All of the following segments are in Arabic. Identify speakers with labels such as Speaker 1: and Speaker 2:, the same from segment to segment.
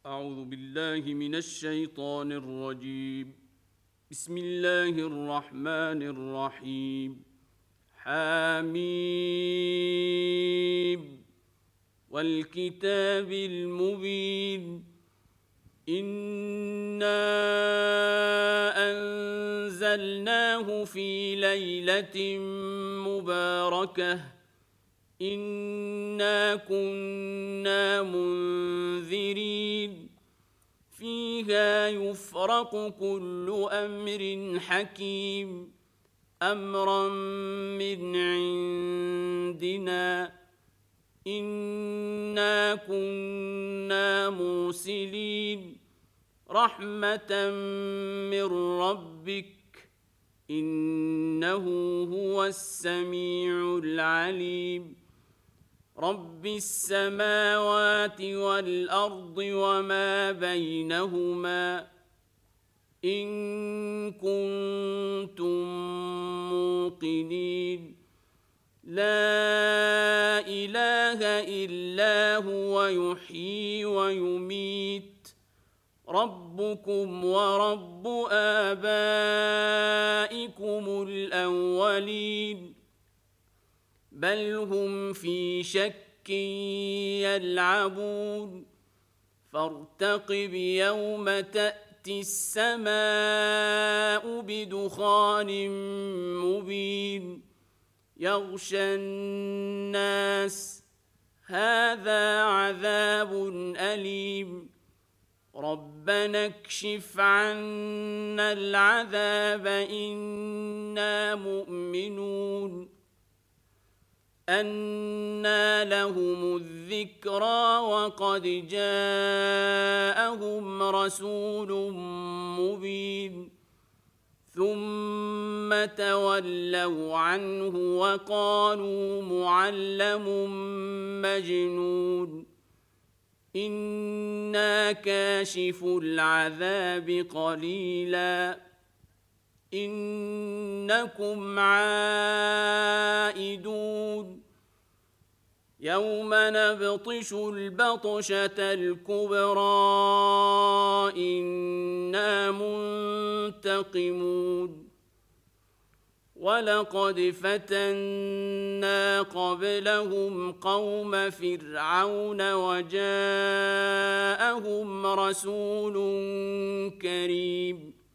Speaker 1: أعوذ بالله من الشيطان الرجيم. بسم الله الرحمن الرحيم. حميم والكتاب المبين. إنا أنزلناه في ليلة مباركة إنا كنا منذرين فيها يفرق كل أمر حكيم أمرا من عندنا إنا كنا مرسلين رحمة من ربك إنه هو السميع العليم. رب السماوات والأرض وما بينهما إن كنتم موقنين. لا إله إلا هو يحيي ويميت ربكم ورب آبائكم الأولين بل هم في شك يلعبون فارتقب يوم تأتي السماء بدخان مبين يغشى الناس هذا عذاب أليم ربنا اكشف عنا العذاب إنا مؤمنون. أنى لهم الذكرى وقد جاءهم رسول مبين ثم تولوا عنه وقالوا معلم مجنون إنا كاشف العذاب قليلا إنكم عائدون يوم نبطش البطشة الكبرى إنا منتقمون ولقد فتنا قبلهم قوم فرعون وجاءهم رسول كريم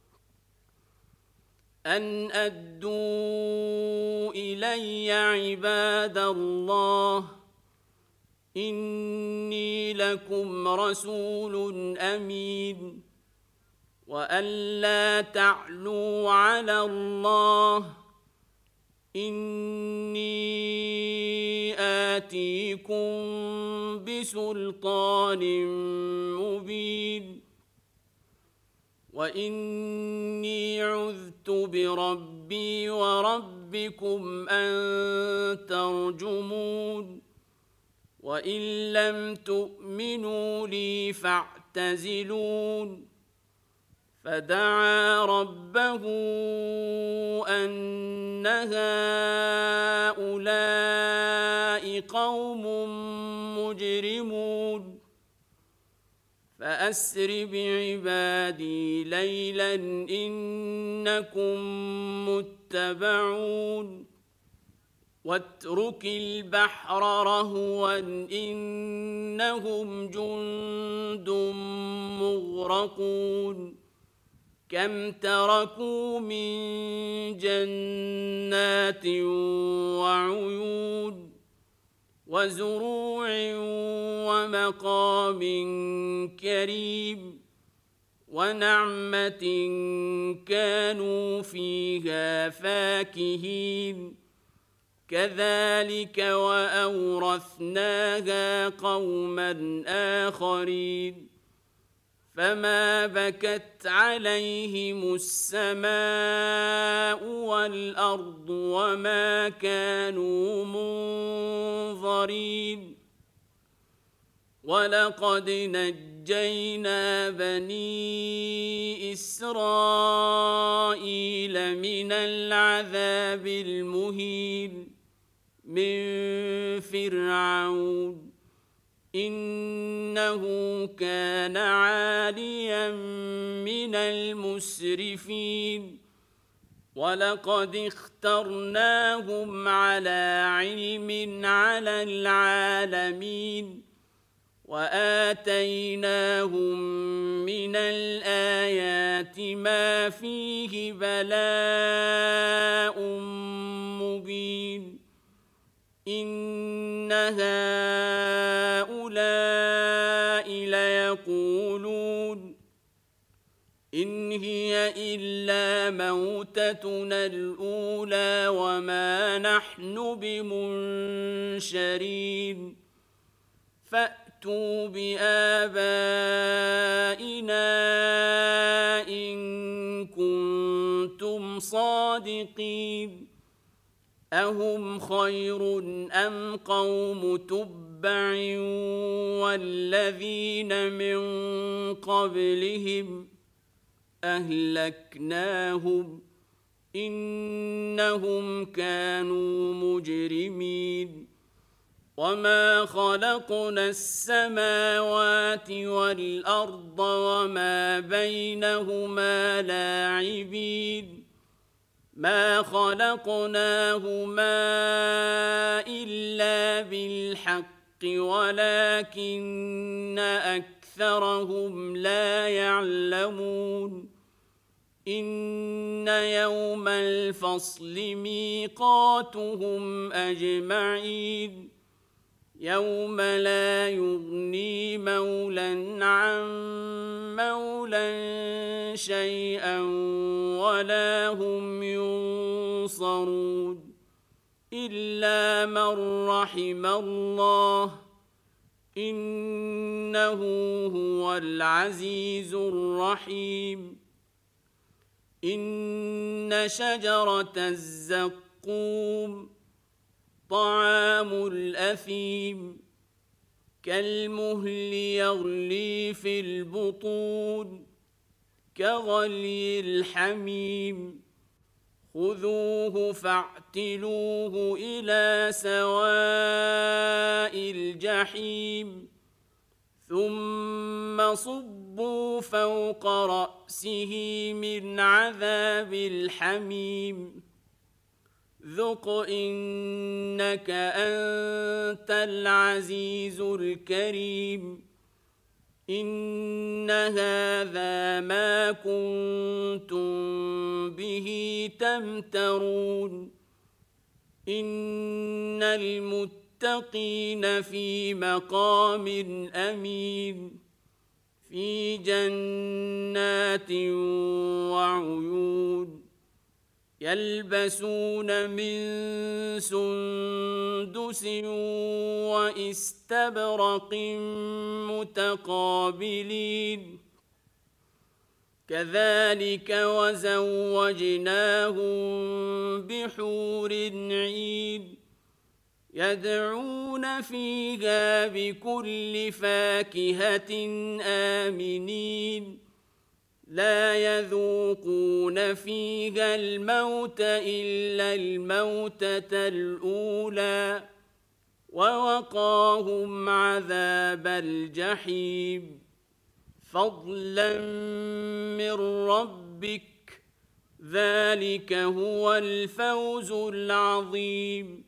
Speaker 1: أن أدوا إلي عباد الله إني لكم رسول أمين وأن لا تعلوا على الله إني آتيكم بسلطان مبين وإني عذت بربي وربكم أن ترجمون وإن لم تؤمنوا لي فاعتزلون فدعا ربه أن هؤلاء قوم مجرمون فأسر بعبادي ليلا إنكم متبعون واترك البحر رهوا إنهم جند مغرقون كم تركوا من جنات وعيون وزروع ومقام كريم ونعمة كانوا فيها فاكهين كذلك وأورثناها قوما آخرين فما بكت عليهم السماء والأرض وما كانوا منظرين ولقد نجينا بني إسرائيل من العذاب المهين من فرعون إنه كان عاليا من المسرفين ولقد اخترناهم على علم على العالمين وآتيناهم من الآيات ما فيه بلاء مبين إن هؤلاء ليقولون إن هي إلا موتتنا الأولى وما نحن بمنشرين فأتوا بآبائنا إن كنتم صادقين أهم خير أم قوم تبع والذين من قبلهم أهلكناهم إنهم كانوا مجرمين وما خلقنا السماوات والأرض وما بينهما لاعبين ما خلقناهما إلا بالحق ولكن أكثرهم لا يعلمون إن يوم الفصل ميقاتهم أجمعين يوم لا يغني مولى عن مولى شيئا ولا هم ينصرون إلا من رحم الله إنه هو العزيز الرحيم إن شجرة الزقوم طعام الأثيم كالمهل يغلي في البطون كغلي الحميم خذوه فاعتلوه إلى سواء الجحيم ثم صبوا فوق رأسه من عذاب الحميم ذق إنك أنت العزيز الكريم إن هذا ما كنتم به تمترون إن المتقين في مقام أمين في جنات وعيون يلبسون من سندس واستبرق متقابلين كذلك وزوجناهم بحور عين يدعون فيها بكل فاكهة آمنين لا يذوقون فيها الموت إلا الموتة الأولى ووقاهم عذاب الجحيم فضلا من ربك ذلك هو الفوز العظيم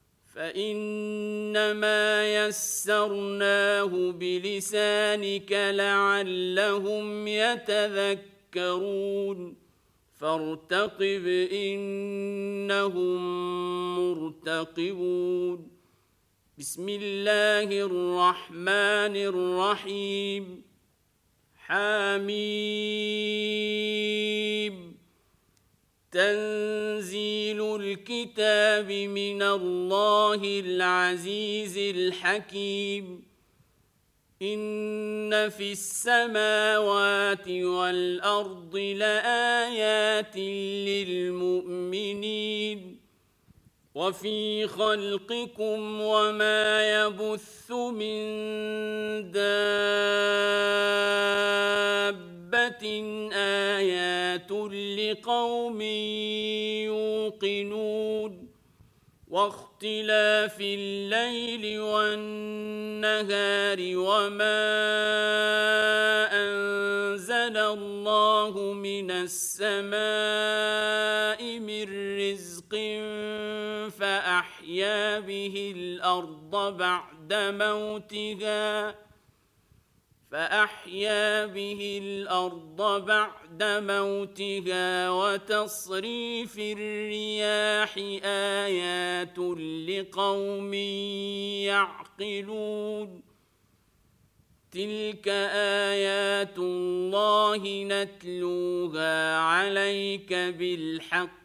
Speaker 1: فإنما يسرناه بلسانك لعلهم يتذكرون فارتقب إنهم مرتقبون بسم الله الرحمن الرحيم حميم تنزيل الكتاب من الله العزيز الحكيم إن في السماوات والأرض لآيات للمؤمنين وفي خلقكم وما يبث من دابة آيات لقوم يوقنون واختلاف الليل والنهار والنهار وما أنزل الله من السماء من رزق فأحيا به الأرض بعد موتها وتصريف الرياح آيات لقوم يعقلون تلك آيات الله نتلوها عليك بالحق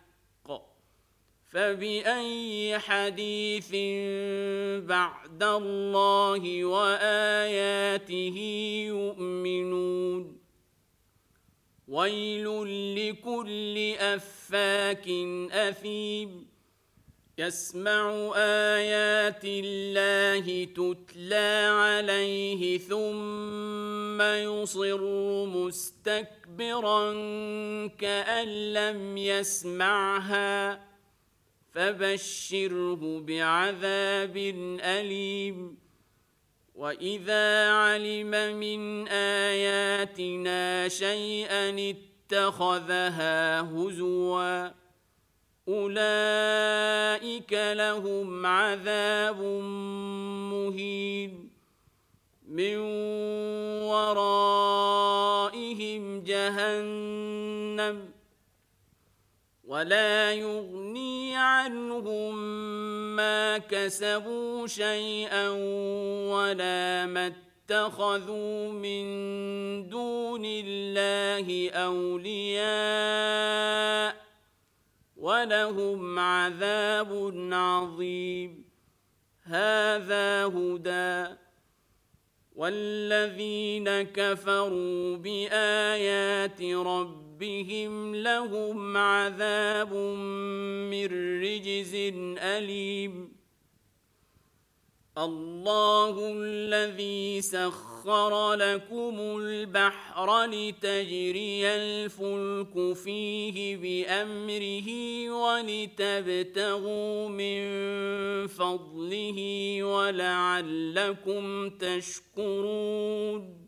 Speaker 1: فبأي حديث بعد الله وآياته يؤمنون ويل لكل أفاك أثيم يسمع آيات الله تتلى عليه ثم يصر مستكبرا كأن لم يسمعها فبشره بعذاب أليم وإذا علم من آياتنا شيئا اتخذها هزوا أولئك لهم عذاب مهين من ورائهم جهنم ولا يغني عنهم ما كسبوا شيئا ولا ما اتخذوا من دون الله أولياء ولهم عذاب عظيم هذا هدى والذين كفروا بآيات ربهم لهم عذاب من رجز أليم الله الذي سخر لكم البحر لتجري الفلك فيه بأمره ولتبتغوا من فضله ولعلكم تشكرون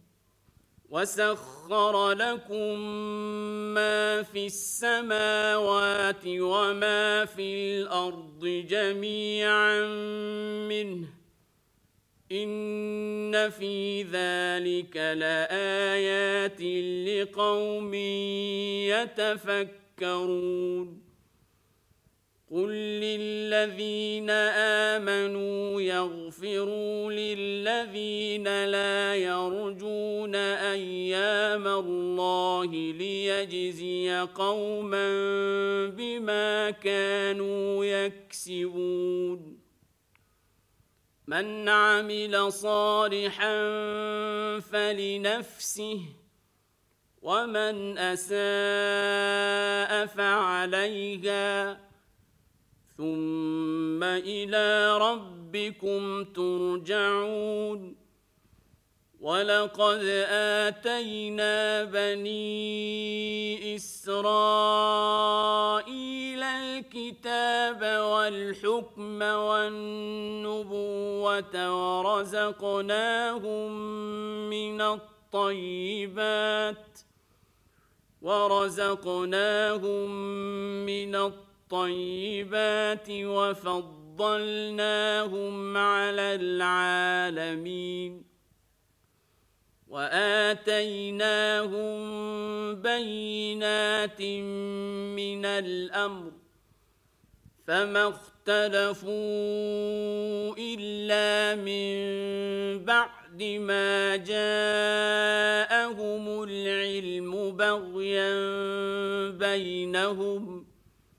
Speaker 1: وسخر لكم ما في السماوات وما في الأرض جميعا منه إن في ذلك لآيات لقوم يتفكرون قل للذين آمنوا يغفروا للذين لا يرجون أيام الله ليجزي قوما بما كانوا يكسبون من عمل صالحا فلنفسه ومن أساء فعليها ثم إلى ربكم ترجعون ولقد آتينا بني إسرائيل الكتاب والحكم والنبوة ورزقناهم من الطيبات وفضلناهم على العالمين وآتيناهم بينات من الأمر فما اختلفوا إلا من بعد ما جاءهم العلم بغيا بينهم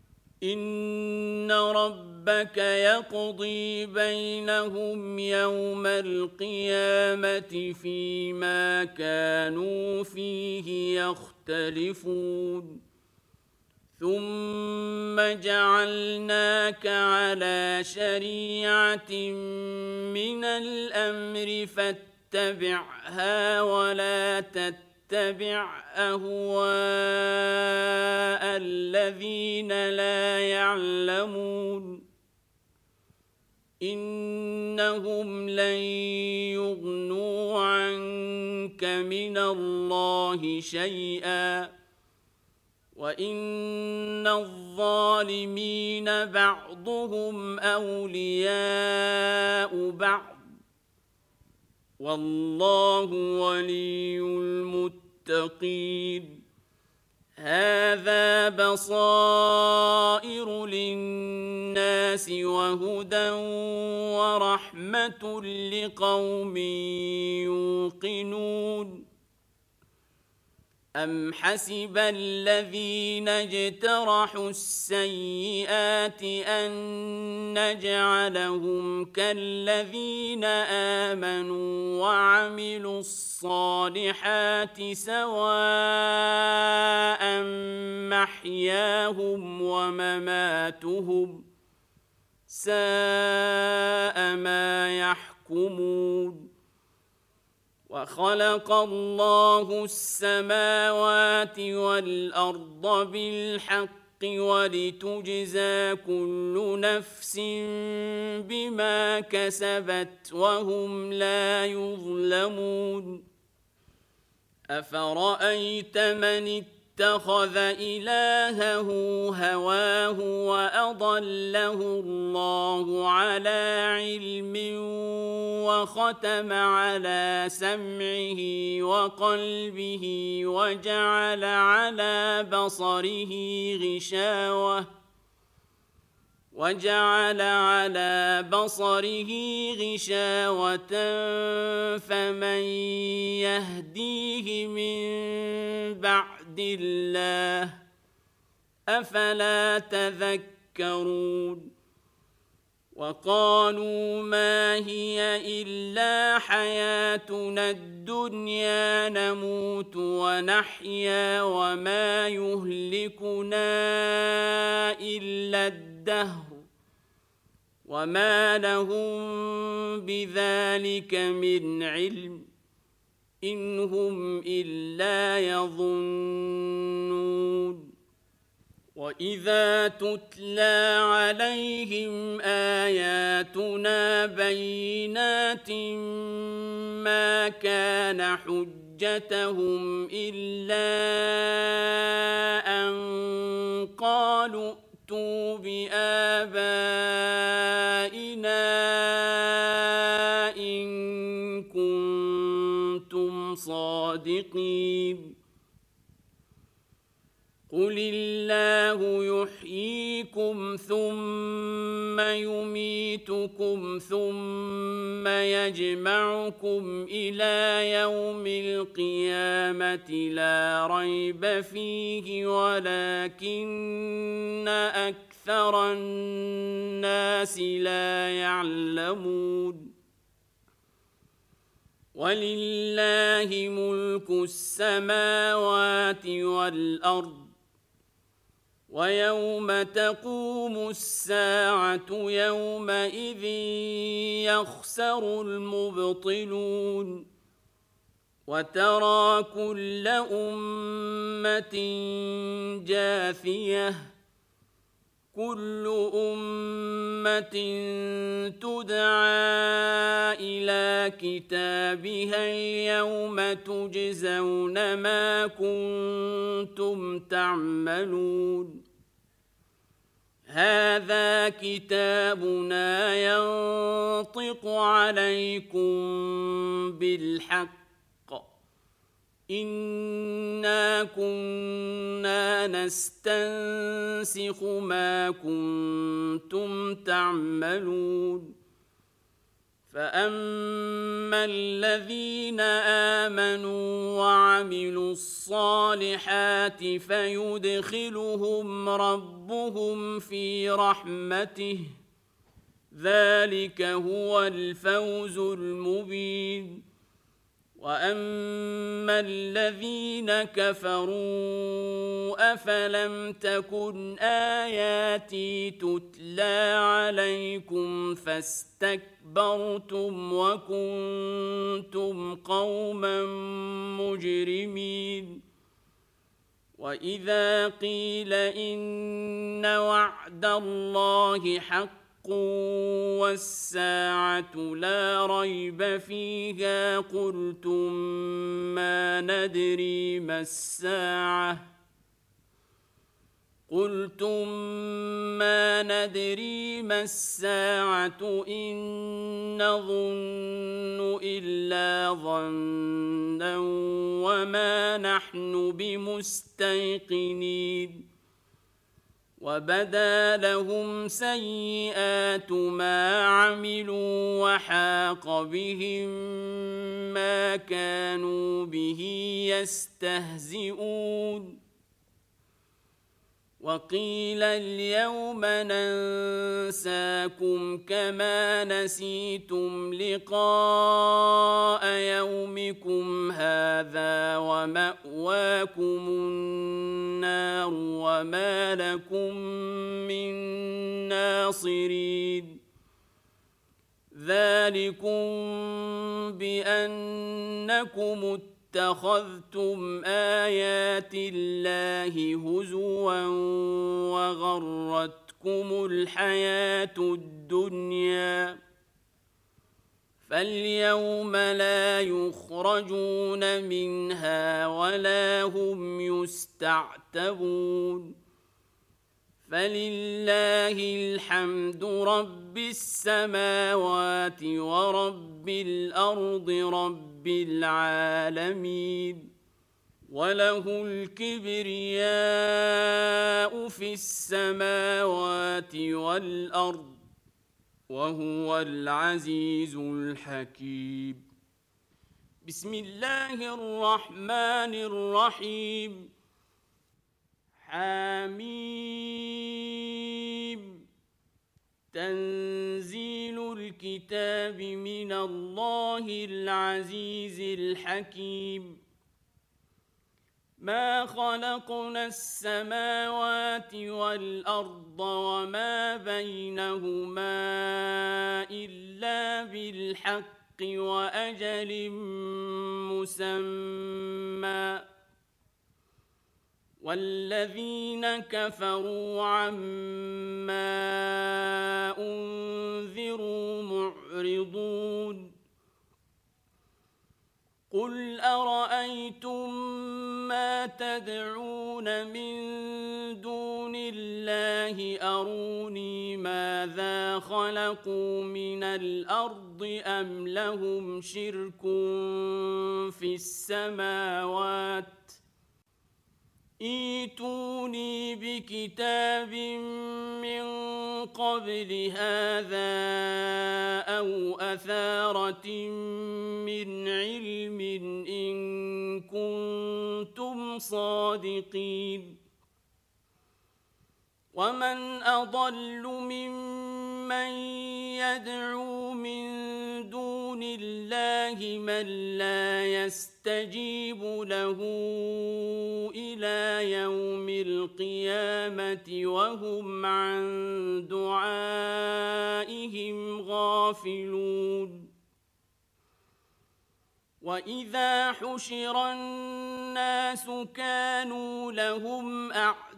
Speaker 1: إن ربك يقضي بينهم يوم القيامة فيما كانوا فيه يختلفون ثم جعلناك على شريعة من الأمر فاتبعها ولا تتبع أهواء الذين لا يعلمون إنهم لن يغنوا عنك من الله شيئا وإن الظالمين بعضهم أولياء بعض والله ولي المتقين هذا بصائر للناس وهدى ورحمة لقوم يوقنون أم حسب الذين اجترحوا السيئات أن نجعلهم كالذين آمنوا وعملوا الصالحات سواء محياهم ومماتهم ساء ما يحكمون وخلق الله السماوات والأرض بالحق ولتجزى كل نفس بما كسبت وهم لا يظلمون أفرأيت من اتخذ إلهه هواه وأضله الله على علم وختم على سمعه وقلبه وجعل على بصره غشاوة فمن يهديه من بعد الله أفلا تذكرون وقالوا ما هي إلا حياتنا الدنيا نموت ونحيا وما يهلكنا إلا الدهر وما لهم بذلك من علم إن هم إلا يظنون وإذا تتلى عليهم آياتنا بينات ما كان حجتهم إلا أن قالوا ائتوا بآبائنا إن كنتم صادقين قل الله يحييكم ثم يميتكم ثم يجمعكم إلى يوم القيامة لا ريب فيه ولكن أكثر الناس لا يعلمون ولله ملك السماوات والأرض ويوم تقوم الساعة يومئذ يخسر المبطلون وترى كل أمة جاثية كل أمة تدعى إلى كتابها اليوم تجزون ما كنتم تعملون هذا كتابنا ينطق عليكم بالحق إنا كنا نستنسخ ما كنتم تعملون فأما الذين آمنوا وعملوا الصالحات فيدخلهم ربهم في رحمته ذلك هو الفوز المبين وأما الذين كفروا أفلم تكن آياتي تتلى عليكم فاستكبرتم وكنتم قوما مجرمين وإذا قيل إن وعد الله حق والساعة لا ريب فيها قلتم ما ندري ما الساعة إن نظن إلا ظنا وما نحن بمستيقنين وبدا لهم سيئات ما عملوا وحاق بهم ما كانوا به يستهزئون وقيل اليوم ننساكم كما نسيتم لقاء يومكم هذا ومأواكم النار وما لكم من ناصرين ذلكم بأنكم اتخذتم آيات الله هزوا وغرتكم الحياة الدنيا فاليوم لا يخرجون منها ولا هم يستعتبون فلله الحمد رب السماوات ورب الأرض رب العالمين وله الكبرياء في السماوات والأرض وهو العزيز الحكيم بسم الله الرحمن الرحيم حميم تنزيل الكتاب من الله العزيز الحكيم ما خلقنا السماوات والأرض وما بينهما إلا بالحق وأجل مسمى والذين كفروا عما أنذروا معرضون قل أرأيتم ما تدعون من دون الله أروني ماذا خلقوا من الأرض أم لهم شرك في السماوات ائتوني بكتاب من قبل هذا أو أثارة من علم إن كنتم صادقين ومن أضل ممن يدعو من دون الله من لا يستجيب له إلى يوم القيامة وهم عن دعائهم غافلون وإذا حشر الناس كانوا لهم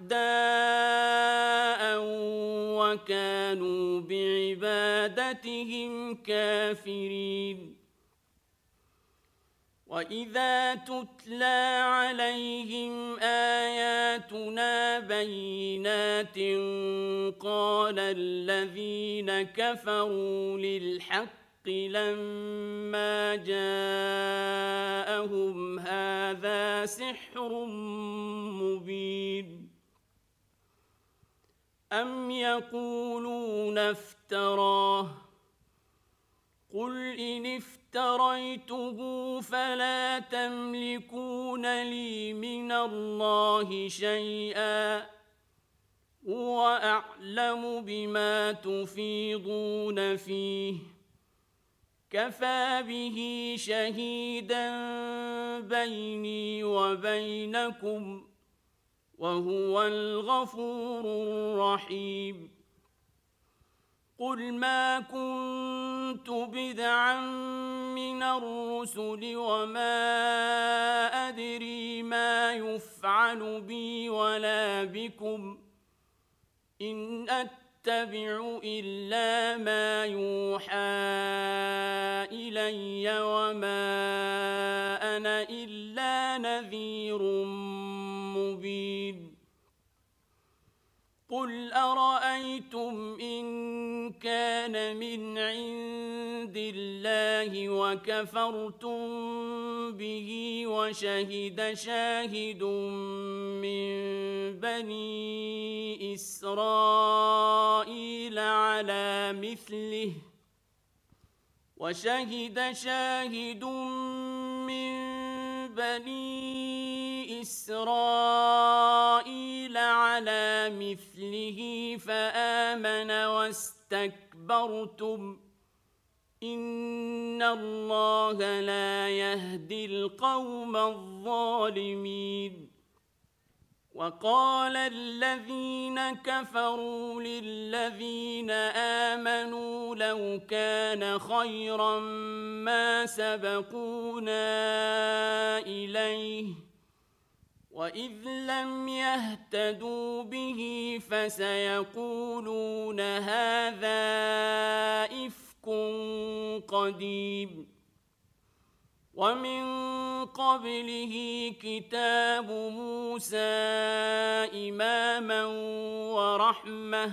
Speaker 1: أعداء وكانوا بعبادتهم كافرين وإذا تتلى عليهم آياتنا بينات قال الذين كفروا للحق لما جاءهم هذا سحر مبين أم يقولون افتراه قل إن افتريته فلا تملكون لي من الله شيئا هو أعلم بما تفيضون فيه كفى به شهيدا بيني وبينكم وهو الغفور الرحيم قل ما كنت بدعا من الرسل وما أدري ما يفعل بي ولا بكم إن أتبع أتبع إلا ما يوحى إلي وما أنا إلا نذير مبين قل أرأيتم إن كان من عند الله وكفرتم به وشهد شاهد من بني إسرائيل على مثله فآمن واستكبرتم إن الله لا يهدي القوم الظالمين وقال الذين كفروا للذين آمنوا لو كان خيرا ما سبقونا إليه وإذ لم يهتدوا به فسيقولون هذا إفك قديم ومن قبله كتاب موسى إماما ورحمة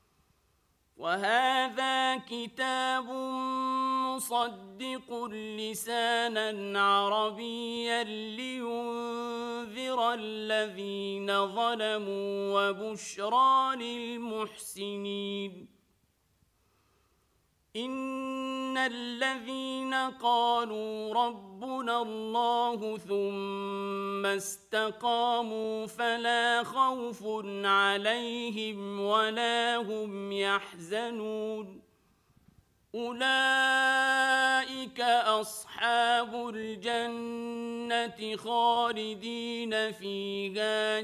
Speaker 1: وهذا كتاب مصدق لسانا عربيا لينذر الذين ظلموا وبشرى للمحسنين إن الذين قالوا ربنا الله ثم استقاموا فلا خوف عليهم ولا هم يحزنون أولئك أصحاب الجنة خالدين فيها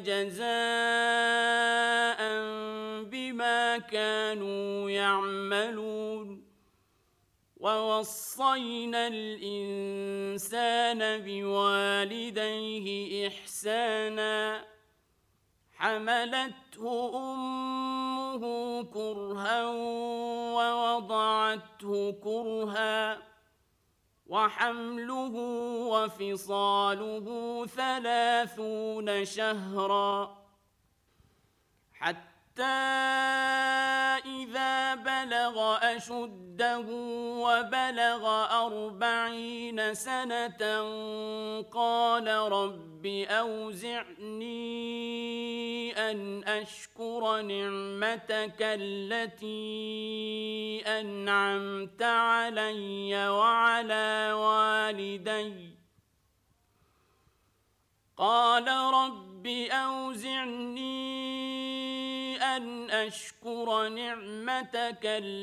Speaker 1: جزاء بما كانوا يعملون ووصينا الإنسان بوالديه إحسانا حملته أمه كرها ووضعته كرها وحمله وفصاله 30 شهرا حتى إذا بلغ أشده وبلغ 40 سنة قال رب أوزعني أن أشكر نعمتك التي أنعمت علي وعلى والدي قال رب أوزعني أن أشكر نعمتك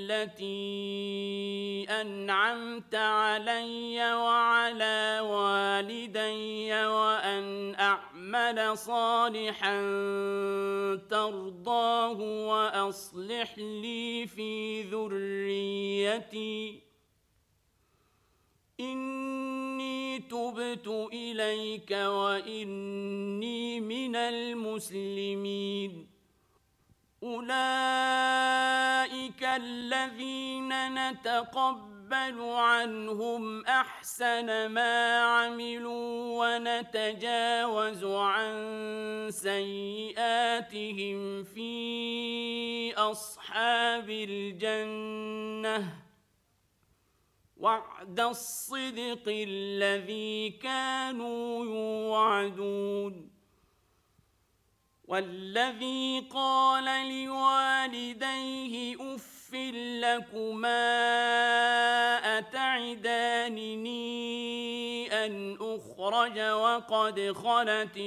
Speaker 1: التي أنعمت علي وعلى والدي وأن أعمل صالحا ترضاه وأصلح لي في ذريتي إني تبت إليك وإني من المسلمين أولئك الذين نتقبل عنهم أحسن ما عملوا ونتجاوز عن سيئاتهم في أصحاب الجنة وعد الصدق الذي كانوا يوعدون والذي قال لوالديه أف لكما أتعدانني أن أخرج وقد خلت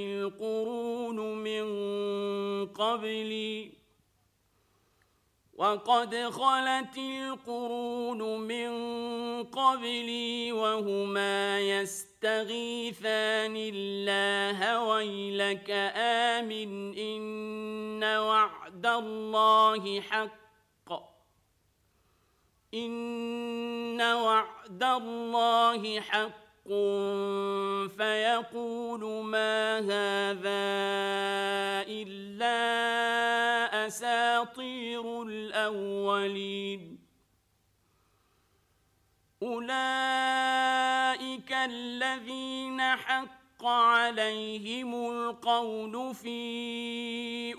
Speaker 1: القرون من قبلي وهما يستغيثان الله ويلك آمن إن وعد الله حق فيقول ما هذا إلا أساطير الأولين الأولين أولئك الذين حق عليهم القول في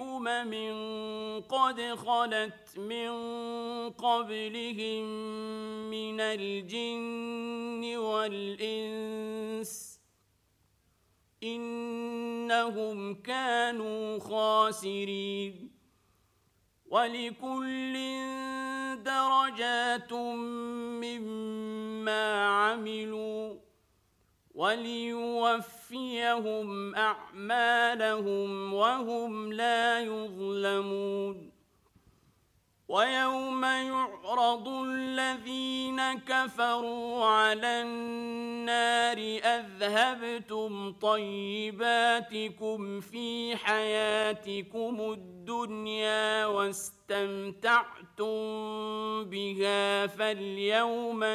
Speaker 1: قد خلت من قبلهم من الجن والإنس إنهم كانوا خاسرين ولكل درجات مما عملوا وليوفيهم أعمالهم وهم لا يظلمون ويوم يعرض الذين كفروا على النار أذهبتم طيباتكم في حياتكم الدنيا واستمتعتم بها فاليوم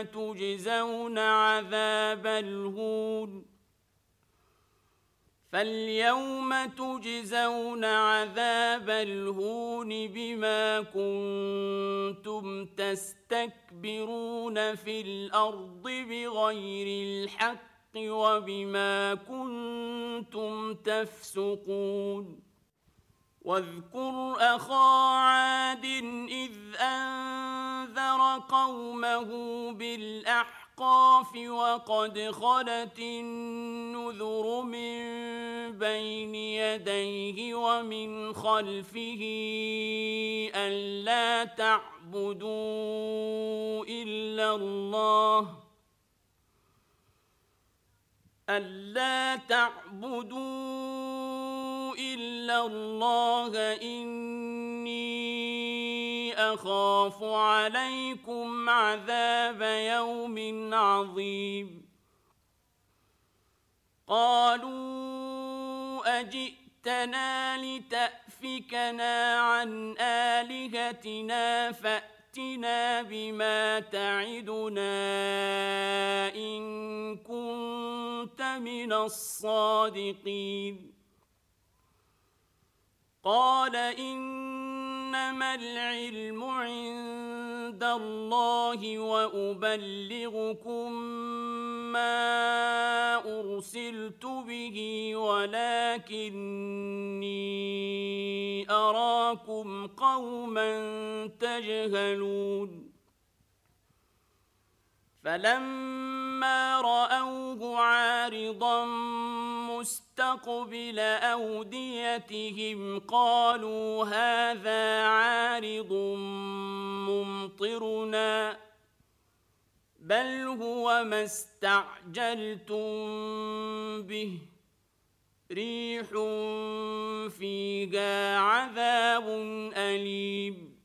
Speaker 1: تجزون عذاب الهون بما كنتم تستكبرون في الأرض بغير الحق وبما كنتم تفسقون واذكر أخا عاد إذ أنذر قومه بالأحقاف وقد خلت النذر من بين يديه ومن خلفه ألا تعبدوا إلا الله إني أخاف عليكم عذاب يوم عظيم قالوا أجئتنا لتأفكنا عن آلهتنا فأتنا بما تعدنا إن كنت من الصادقين قال إنما العلم عند الله وأبلغكم ما أرسلت به ولكني أراكم قوما تجهلون فلما رأوه عارضا مستقبل أوديتهم قالوا هذا عارض ممطرنا بل هو ما استعجلتم به ريح فيها عذاب أليم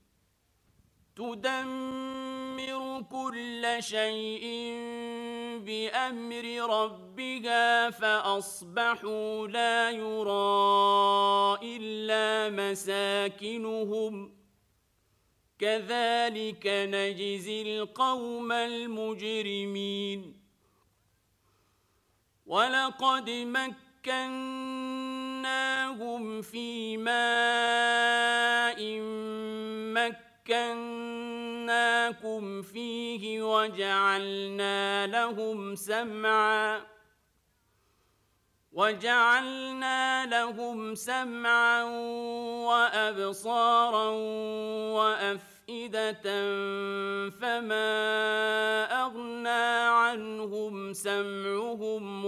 Speaker 1: تدمر كل شيء بأمر ربها فأصبحوا لا يرى إلا مساكنهم كذلك نجزي القوم المجرمين ولقد مكناهم في ماء مكناكم فيه وجعلنا لهم سمعا وأبصارا وأفئدة فما أغنى عنهم سمعهم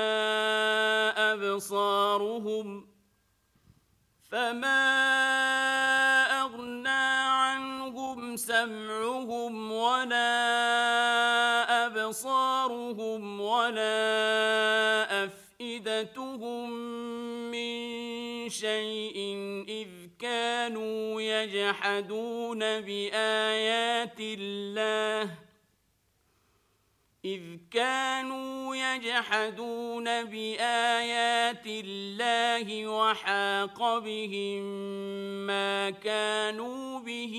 Speaker 1: ولا أبصارهم ولا أفئدتهم من شيء إذ كانوا يجحدون بآيات الله وحاق بهم ما كانوا به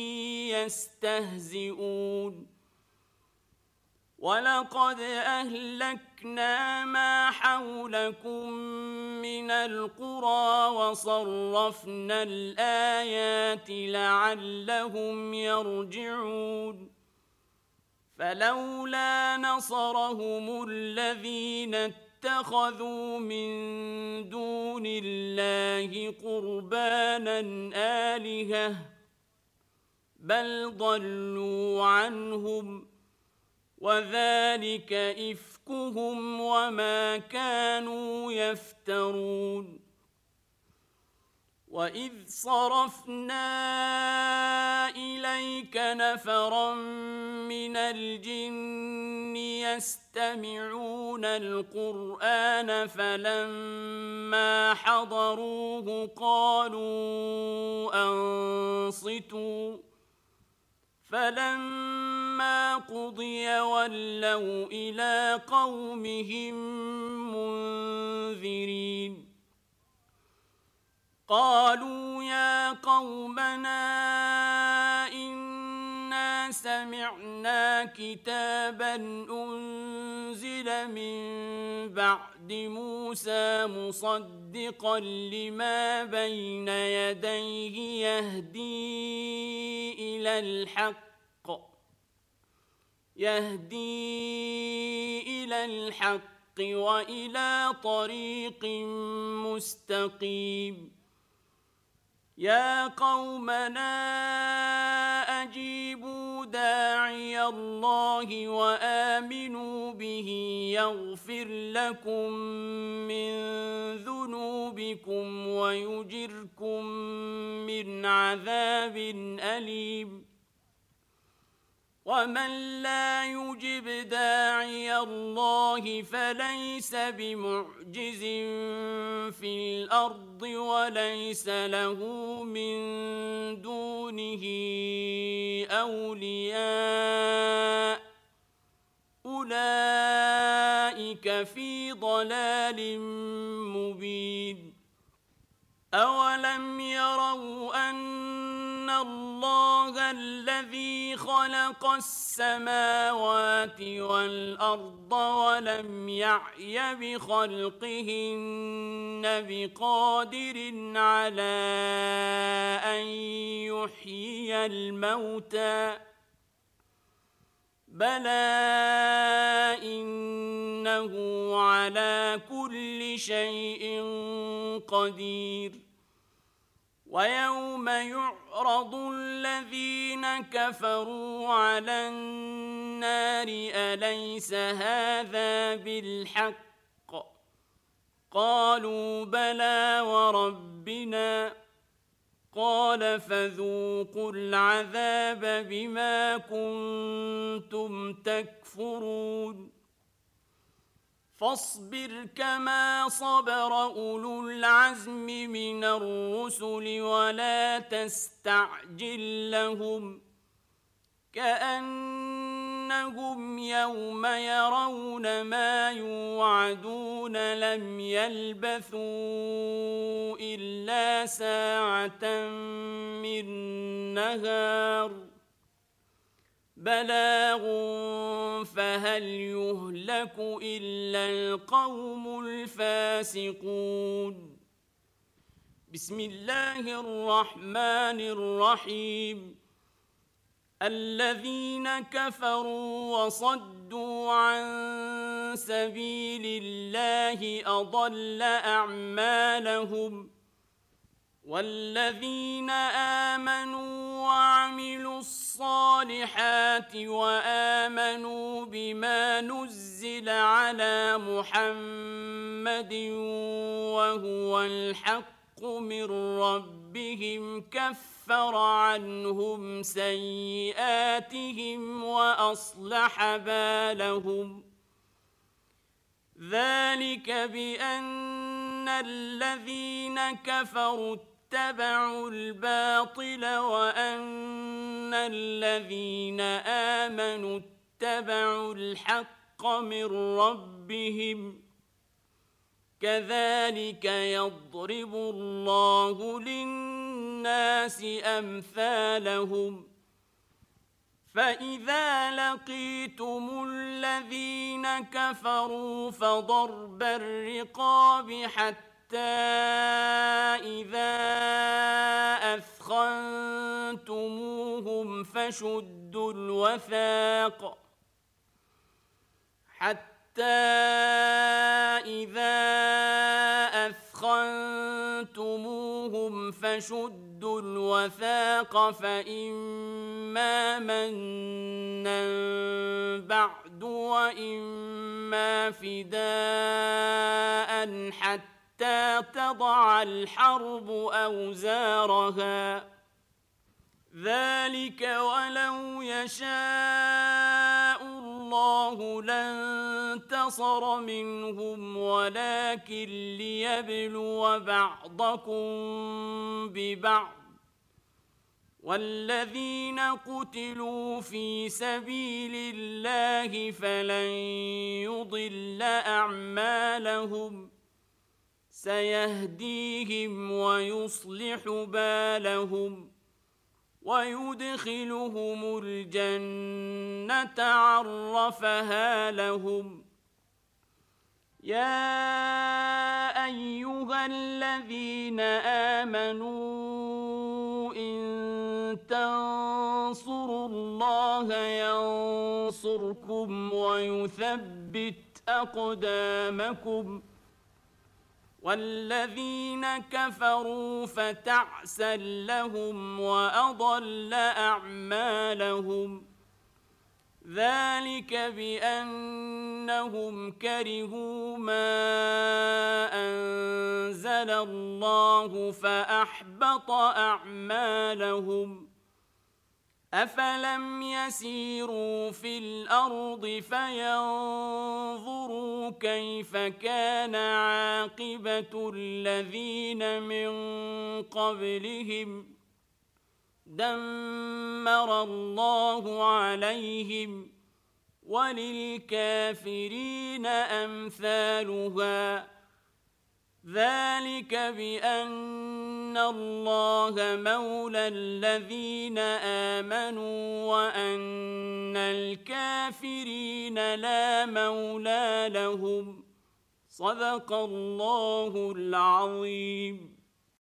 Speaker 1: يستهزئون ولقد أهلكنا أهلكنا ما حولكم من القرى وصرفنا الآيات لعلهم يرجعون فلولا نصرهم الذين اتخذوا من دون الله قربانا آلهة بل ضلوا عنهم وذلك إفكهم وما كانوا يفترون وإذ صرفنا إليك نفرا من الجن يستمعون القرآن فلما حضروه قالوا أنصتوا فلما قضي ولوا إلى قومهم منذرين قالوا يا قومنا إنا سمعنا كتابا أنزل من بعد موسى مصدقا لما بين يديه يهدي إلى الحق وإلى طريق مستقيم يا قومنا أجيبوا داعي الله وآمنوا به يغفر لكم من ذنوبكم ويجركم من عذاب أليم ومن لا يجب داعي الله فليس بمعجز في الأرض وليس له من دونه أولياء أولئك في ضلال مبين أولم يروا أن الله الذي خلق السماوات والأرض ولم يعي بخلقهن بقادر على أن يحيي الموتى بلى إنه على كل شيء قدير ويوم يعرض الذين كفروا على النار أليس هذا بالحق قالوا بلى وربنا قال فذوقوا العذاب بما كنتم تكفرون فاصبر كما صبر أولو العزم من الرسل ولا تستعجل لهم كأنهم يوم يرون ما يوعدون لم يلبثوا إلا ساعة من نهار بلاغ فهل يهلك إلا القوم الفاسقون بسم الله الرحمن الرحيم الذين كفروا وصدوا عن سبيل الله أضل أعمالهم والذين آمنوا وعملوا الصالحات وآمنوا بما نزل على محمد وهو الحق من ربهم كفر عنهم سيئاتهم وأصلح بالهم ذلك بأن الذين كفروا اتبعوا الباطل وأن الذين آمنوا اتبعوا الحق من ربهم كذلك يضرب الله للناس أمثالهم فإذا لقيتم الذين كفروا فضرب الرقاب حتى إذا أثخنتموهم فشدوا الوثاق فإما منا بعد وإما فداء حتى تضع الحرب أوزارها ذلك ولو يشاء الله لانتصر منهم ولكن ليبلو بعضكم ببعض والذين قتلوا في سبيل الله فلن يضل أعمالهم سيهديهم ويصلح بالهم ويدخلهم الجنة عرفها لهم يا أيها الذين آمنوا إن تنصروا الله ينصركم ويثبت أقدامكم والذين كفروا فتعسا لهم وأضل أعمالهم ذلك بأنهم كرهوا ما أنزل الله فأحبط أعمالهم أفلم يسيروا في الأرض فينظروا كيف كان عاقبة الذين من قبلهم دمر الله عليهم وللكافرين أمثالها ذلك بأن الله مولى الذين آمنوا وأن الكافرين لا مولى لهم صدق الله العظيم.